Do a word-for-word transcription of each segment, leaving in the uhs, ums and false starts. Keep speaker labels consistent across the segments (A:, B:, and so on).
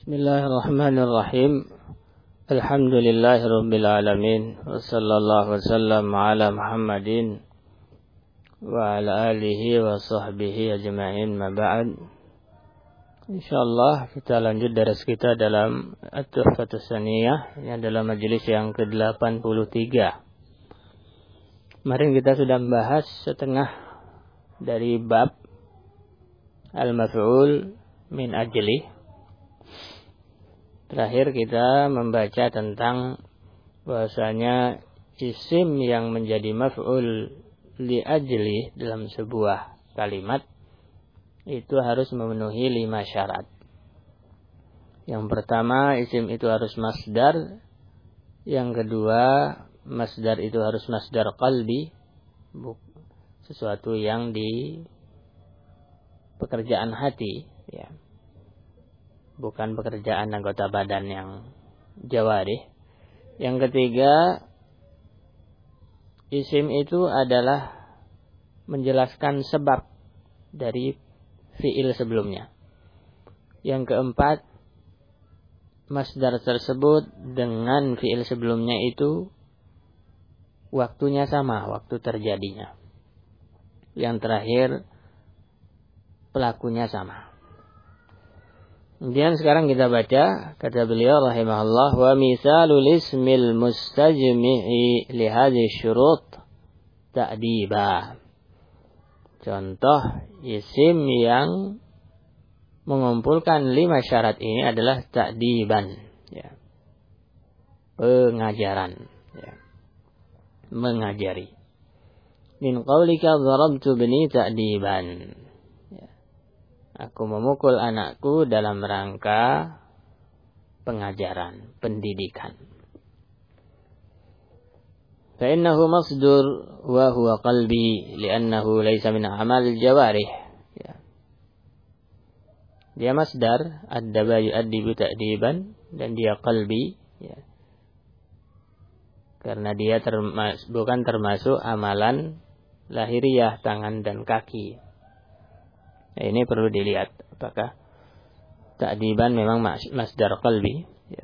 A: Bismillahirrahmanirrahim. Alhamdulillahirabbil alamin. Wassallallahu wasallam ala Muhammadin wa ala alihi wa sahbihi ajma'in. Ma ba'd. Insyaallah kita lanjut daras kita dalam At-Tuhfatus Tsaniyah. Ini adalah majelis yang ke delapan puluh tiga. Kemarin kita sudah membahas setengah dari bab Al-Maf'ul min ajli. Terakhir kita membaca tentang bahwasanya isim yang menjadi maf'ul li ajli dalam sebuah kalimat itu harus memenuhi lima syarat. Yang pertama, isim itu harus masdar. Yang kedua, masdar itu harus masdar qalbi, sesuatu yang di pekerjaan hati, ya. Bukan pekerjaan anggota badan yang jawarih. Yang ketiga, isim itu adalah menjelaskan sebab dari fi'il sebelumnya. Yang keempat, masdar tersebut dengan fi'il sebelumnya itu waktunya sama, waktu terjadinya. Yang terakhir, pelakunya sama. Kemudian sekarang kita baca, kata beliau rahimahullah, wa misalul ismil mustajmi'i li hadhihi syurut ta'diba. Contoh isim yang mengumpulkan lima syarat ini adalah ta'diban, ya. Pengajaran, ya. Mengajari. Min qaulika dharabtu bani ta'diban. Aku memukul anakku dalam rangka pengajaran, pendidikan. Fa'innahu masdur wa huwa qalbi li'annahu laysa min amal jawarih. Ya. Dia masdar, addaba yu'addibu ta'diban, dan dia qalbi, ya. Karena dia termas, bukan termasuk amalan lahiriah, tangan dan kaki. Nah, ini perlu dilihat apakah ta'diban memang masdar qalbi, ya.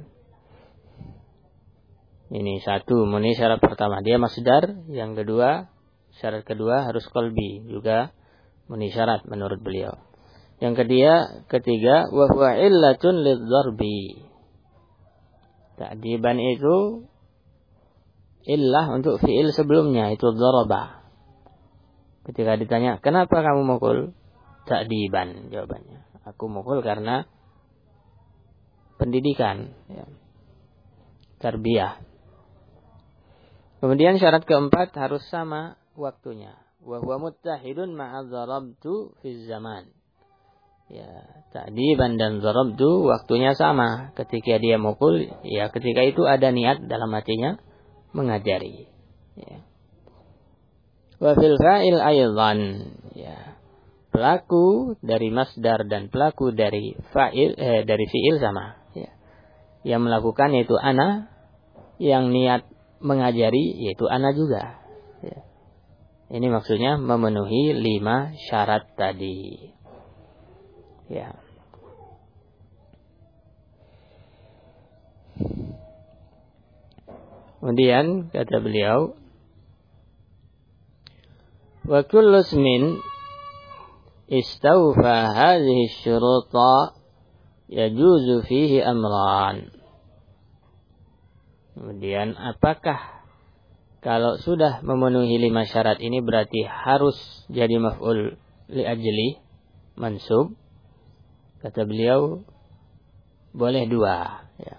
A: Ini satu, ini syarat pertama, dia masdar. Yang kedua, syarat kedua harus qalbi, juga memenuhi syarat menurut beliau. Yang ketiga, ketiga wa huwa illatun lidz-dzarbi. Ta'diban itu illah untuk fi'il sebelumnya, itu dzaraba. Ketika ditanya, "Kenapa kamu mukul?" Ta'diban, jawabannya. Aku mukul karena pendidikan, ya. Tarbiyah. Kemudian syarat keempat harus sama waktunya. Wa huwa muttahidun ma'a dharabtu fi zaman. Ya, ta'diban dan dharabtu waktunya sama. Ketika dia mukul, ya ketika itu ada niat dalam hatinya mengajari, ya. Wa fil fa'il aidan, ya. Pelaku dari masdar dan pelaku dari fa'il eh, dari fi'il sama, ya. Yang melakukan yaitu ana, yang niat mengajari yaitu ana juga, ya. Ini maksudnya memenuhi lima syarat tadi, ya. Kemudian kata beliau, wa kullu ismin istawfa hadhihi syuruta yajuzu fihi amran. Kemudian apakah kalau sudah memenuhi lima syarat ini berarti harus jadi maf'ul li ajli, mansub? Kata beliau, boleh dua, ya.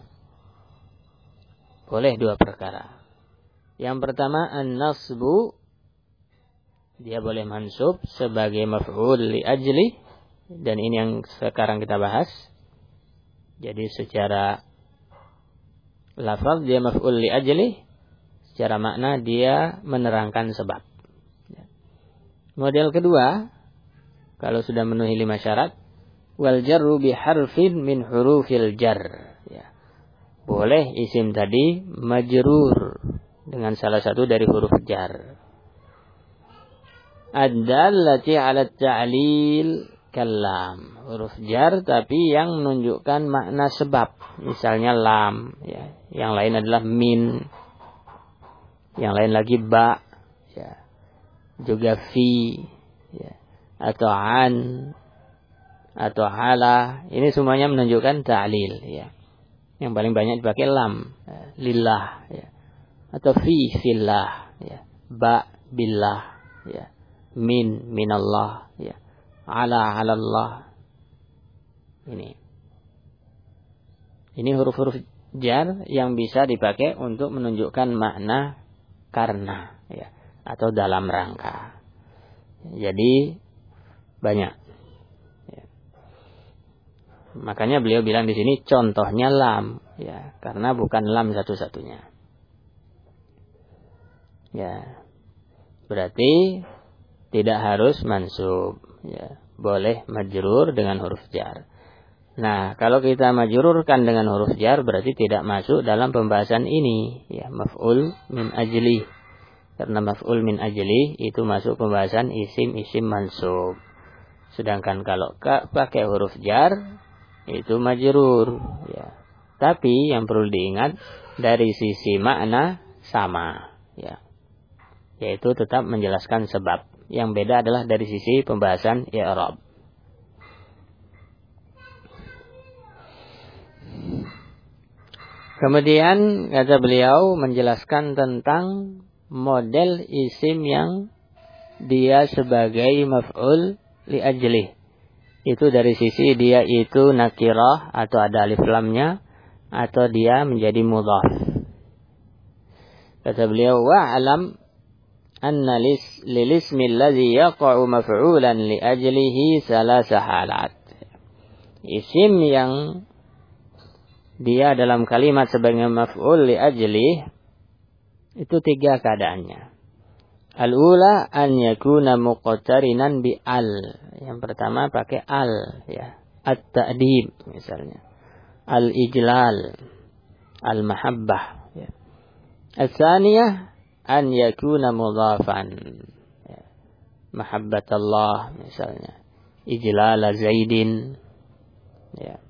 A: Boleh dua perkara. Yang pertama, an-nasbu, dia boleh mansub sebagai maf'ul li ajli, dan ini yang sekarang kita bahas. Jadi secara lafaz dia maf'ul li ajli, secara makna dia menerangkan sebab. Model kedua, kalau sudah memenuhi lima syarat, wal jarru bi harfin min hurufil jar, ya. Boleh isim tadi majrur dengan salah satu dari huruf jar. Ad-dallati 'ala at-ta'lil kalam, huruf jar tapi yang menunjukkan makna sebab. Misalnya lam, ya. Yang lain adalah min, yang lain lagi ba, ya. Juga fi, ya. Atau an, atau hala. Ini semuanya menunjukkan ta'lil, ya. Yang paling banyak dipakai lam, ya. Lillah, ya. Atau fi fillah, ya. Ba billah, ya. Min minallah, ya. Ala alallah. Ini. Ini huruf-huruf jar yang bisa dipakai untuk menunjukkan makna karena, ya, atau dalam rangka. Jadi banyak. Ya. Makanya beliau bilang di sini contohnya lam, ya, karena bukan lam satu-satunya. Ya. Berarti tidak harus mansub, ya, boleh majrur dengan huruf jar. Nah, kalau kita majrurkan dengan huruf jar berarti tidak masuk dalam pembahasan ini, ya, maf'ul min ajli. Karena maf'ul min ajli itu masuk pembahasan isim-isim mansub. Sedangkan kalau pakai huruf jar itu majrur, ya. Tapi yang perlu diingat dari sisi makna sama, ya. Yaitu tetap menjelaskan sebab. Yang beda adalah dari sisi pembahasan i'rab. Kemudian kata beliau menjelaskan tentang model isim yang dia sebagai maf'ul li ajlih. Itu dari sisi dia itu nakirah atau ada alif lamnya, atau dia menjadi mudhaf. Kata beliau, wa'alam anna lil ismi alladhi yaqa'u maf'ulan li ajlihi salasa halat. Isim yang dia dalam kalimat sebagai maf'ul li ajlihi itu tiga keadaannya. Al-ula an yakuna muqtarinan bi al. Yang pertama pakai al, ya. At-ta'dib misalnya. Al-ijlal, al-mahabbah, ya. Al-tsaniyah an yakuna mudhafan, ya. Mahabbatullah misalnya, ijlal Zaidin, ya.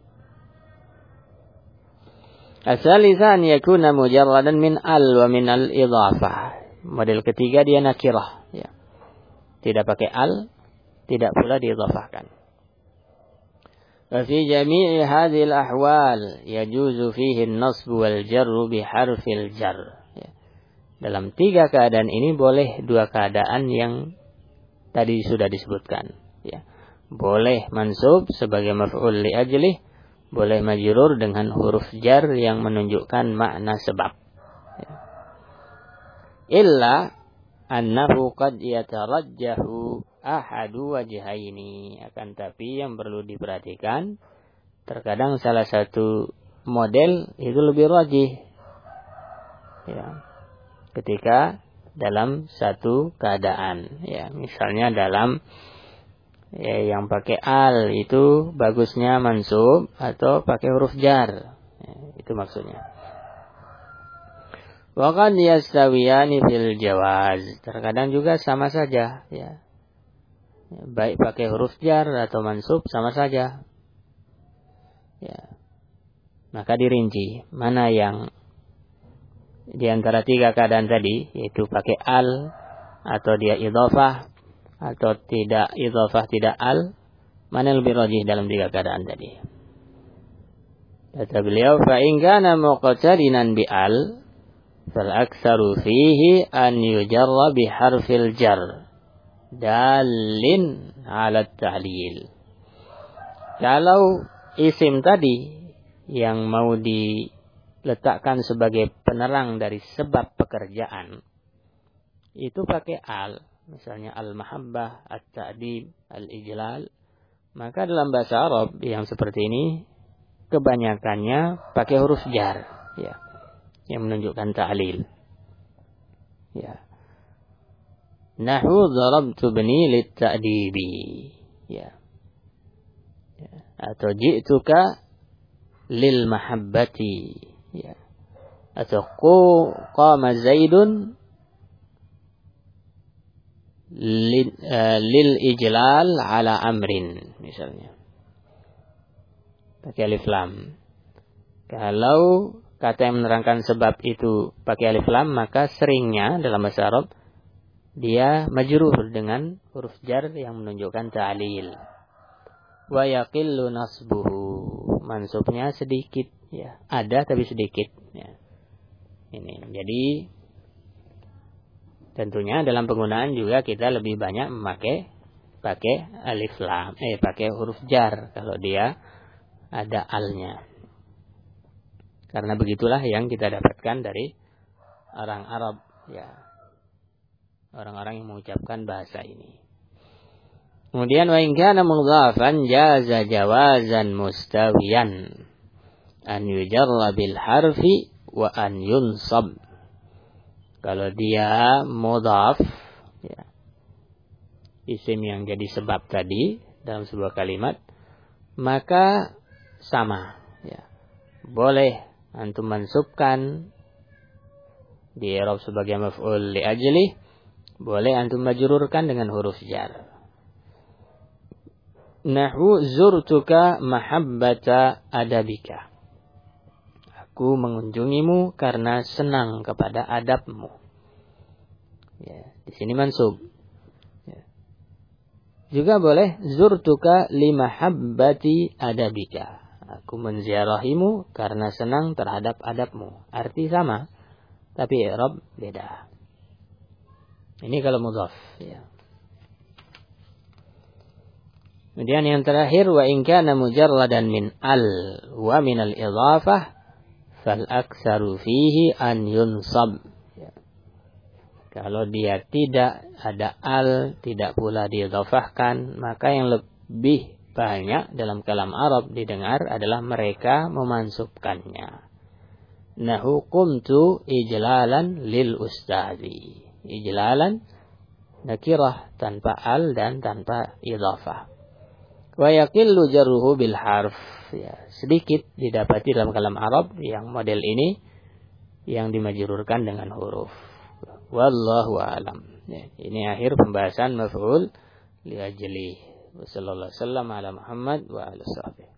A: Al-tsalitsah an yakuna mujarradan min al wa min al-idhafah. Model ketiga dia nakirah, ya. Tidak pakai al, tidak pula diidhafahkan. Wa fi jami'i hadhil ahwal yajuzu fihi an-nasb wal jarr bi harfil jar. Dalam tiga keadaan ini boleh dua keadaan yang tadi sudah disebutkan, ya. Boleh mansub sebagai maf'ul li ajlih, boleh majrur dengan huruf jar yang menunjukkan makna sebab, ya. Illa annahu qad yatarajjahu ahadu wajhaini. Akan tapi yang perlu diperhatikan, terkadang salah satu model itu lebih rajih, ya. Ketika dalam satu keadaan, ya, misalnya dalam, ya, yang pakai al itu bagusnya mansub atau pakai huruf jar, ya, itu maksudnya. Wa qad yastawiyani fil jawaz. Terkadang juga sama saja, ya. Baik pakai huruf jar atau mansub sama saja, ya. Maka dirinci mana yang di antara tiga keadaan tadi, yaitu pakai al, atau dia idhofah, atau tidak idhofah, tidak al, mana lebih rajih dalam tiga keadaan tadi. Kata beliau, fa in kana muqtarinan bi al, fal aktsaru fihi an yujarra bi harfil jar dalin ala ta'lil. Kalau isim tadi yang mau di letakkan sebagai penerang dari sebab pekerjaan itu pakai al, misalnya al-mahabbah, at-ta'dib, al-ijlal, maka dalam bahasa Arab yang seperti ini kebanyakannya pakai huruf jar, ya, yang menunjukkan ta'lil, ya. Nahu darabtu bani lit-ta'dibi, ya. Ya, atau ji'tuka lil mahabbati, ya. Atau qama Zaidun lil, uh, lil ijlal ala amrin misalnya. Pakai alif lam. Kalau kata yang menerangkan sebab itu pakai alif lam, maka seringnya dalam bahasa Arab dia majrur dengan huruf jar yang menunjukkan ta'lil. Wa yaqillu nasbuhu. Mansubnya sedikit ya, ada tapi sedikit ya. Ini. Jadi tentunya dalam penggunaan juga kita lebih banyak memakai pakai alif lam, eh pakai huruf jar kalau dia ada alnya. Karena begitulah yang kita dapatkan dari orang Arab ya. Orang-orang yang mengucapkan bahasa ini. Kemudian wa in kana mudhafan jaza jawazan mustawiyan an yujarra bil harfi wa an yunsab. Kalau dia mudhaf ya, isim yang jadi sebab tadi dalam sebuah kalimat, maka sama ya. Boleh antum mansubkan di i'rab sebagai maf'ul li ajli, boleh antum majrurkan dengan huruf jar. Nahwu zurtuka mahabbata adabika. Aku mengunjungimu karena senang kepada adabmu. Ya, di sini mansub. Ya. Juga boleh zurtuka limahabbati adabika. Aku menziarahimu karena senang terhadap adabmu. Arti sama, tapi i'rab beda. Ini kalau mudhaf ya. Kemudian yang terakhir wa in kana mujarradan min al wa min al idhafah fal aktsaru fihi an yunsab. Ya. Kalau dia tidak ada al, tidak pula diidhafahkan, maka yang lebih banyak dalam kalam Arab didengar adalah mereka memansubkannya. Nahu qumtu ijlalan lil ustazi. Ijlalan nakirah tanpa al dan tanpa idhafah. Wa yaqillu jarruhu bil harf. Ya, sedikit didapati dalam kalam Arab yang model ini yang dimajrurkan dengan huruf. Wallahu a'lam. Ya, ini akhir pembahasan maf'ul li ajli. Wassallallahu alaihi wasallam ala Muhammad wa alihi wasallam.